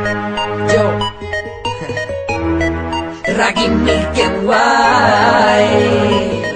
Yo Raggy Milky White.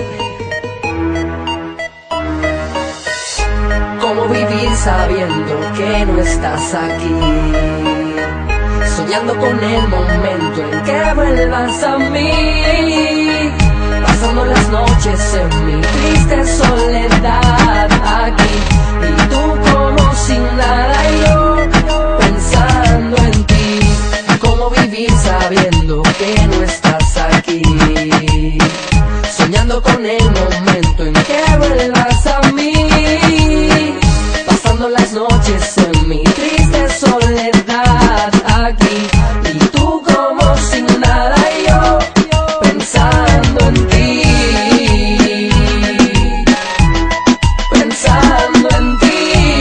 ¿Cómo vivir sabiendo que no estás aquí? Soñando con el momento en que vuelvas a mí. Pasando las noches en mi triste soledad aquí. Y tú como sin nada y yo pensando en ti. ¿Cómo vivir sabiendo que no estás aquí? Soñando con el momento en que vuelvas a mí. Pasando las noches en mi triste soledad aquí. Y tú como sin nada y yo pensando en ti. Pensando en ti.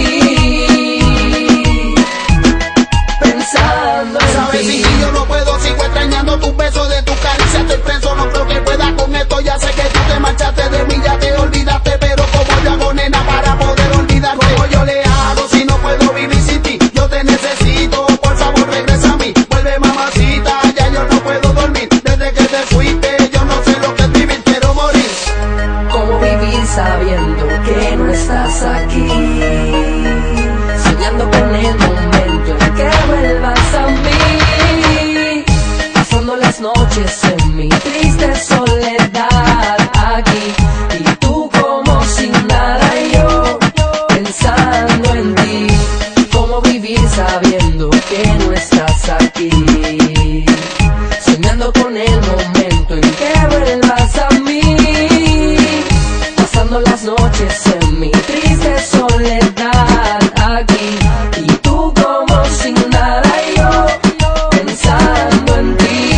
Pensando en Sabes, ti. sin ti yo no puedo, sigo extrañando tus besos, de tus caricias estoy preso, no creo que pueda con esto, ya sé que tú te marchaste de mí, ya te olvidaste, pero como yo hago, nena, para poder olvidarte, como yo le hago si no puedo vivir sin ti, yo te necesito, por favor regresa a mí, vuelve mamacita, ya yo no puedo dormir, desde que te fuiste, yo no sé lo que es vivir, quiero morir. ¿Cómo vivir sabiendo que no estás aquí? Soñando con el momento en que vuelvas a mí. Pasando las noches en mi triste soledad aquí. Y tú como sin nada y yo pensando en ti. ¿Cómo vivir sabiendo que no estás aquí? Soñando con el momento en que vuelvas a mí. Pasando las noches en mi triste soledad aquí. Y tú como sin nada y yo pensando en ti.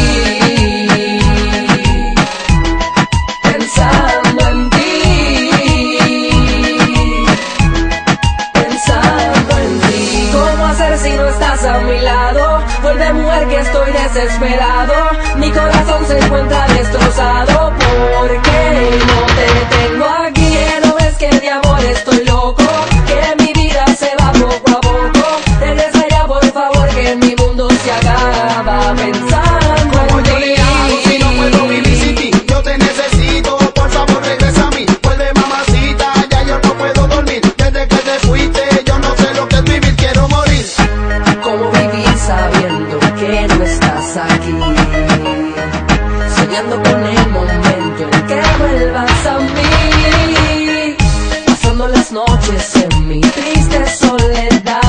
Pensando en ti. Pensando en ti. ¿Cómo hacer si no estás a mi lado? Vuelve, mujer, que estoy desesperado. Mi corazón se encuentra destrozado. ¿Por qué no te tengo aquí? ¿No ves que de amor estoy loco? Que mi vida se va poco a poco. Regresa ya, por favor, que mi mundo se acaba. Pensando Como en yo le hago si no puedo vivir sin ti. ti, yo te necesito, por favor regresa a mí, vuelve mamacita, ya yo no puedo dormir, desde que te fuiste, yo no sé lo que es vivir, quiero morir. ¿Cómo vivir sabiendo que no estás aquí? Soñando con el momento en que vuelvas a mí. Pasando las noches en mi triste soledad.